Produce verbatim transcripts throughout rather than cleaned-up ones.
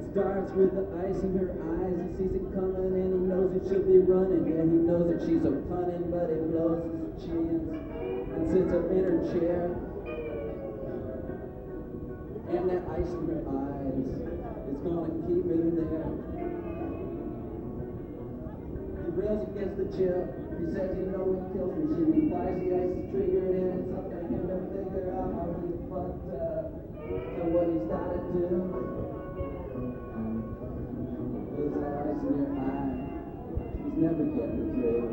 Starts with the ice in her eyes. He sees it coming and he knows that she'll be running. Yeah, he knows that she's so cunning, but he blows his chins and sits up in her chair. And that ice in her eyes is gonna keep him there. He rails against the chair. He says, you know it kills me. She replies, the ice is triggered and it's up to him to figure out how he fucked up and what he's gotta do. There's that ice in your eye. He's never getting through.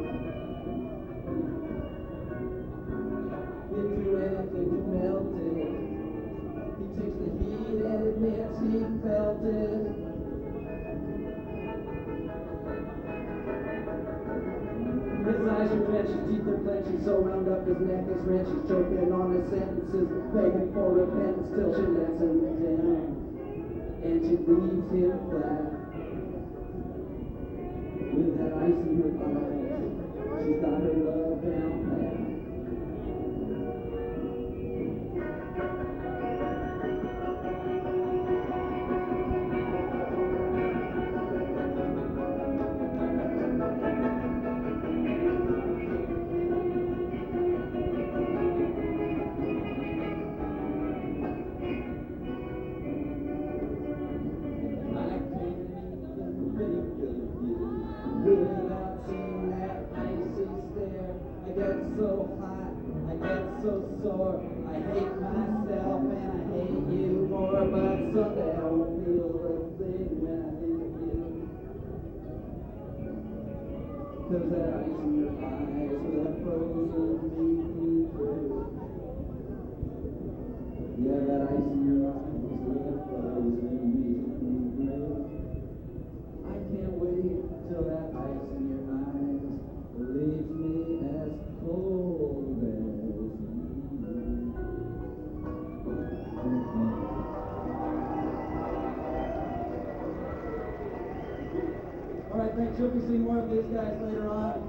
He'd do anything to melt it. He takes the heat and admits he felt it. His eyes are clenched, his teeth are clenched, he's so wound up his neck is wrenched. He's choking on his sentences, begging for repentance till she lets him down. And she leaves him flat. With that ice in her eyes, she's got her love down pat. Without seeing that icy stare, I get so hot, I get so sore. I hate myself and I hate you more, but someday I won't feel the thing when I leave you. Cause that ice in your eyes will have frozen me through. Yeah, that ice in your eyes will have frozen me through. I can't wait till that ice in your eyes leaves me as cold as you. All right, thanks. You'll be seeing more of these guys later on.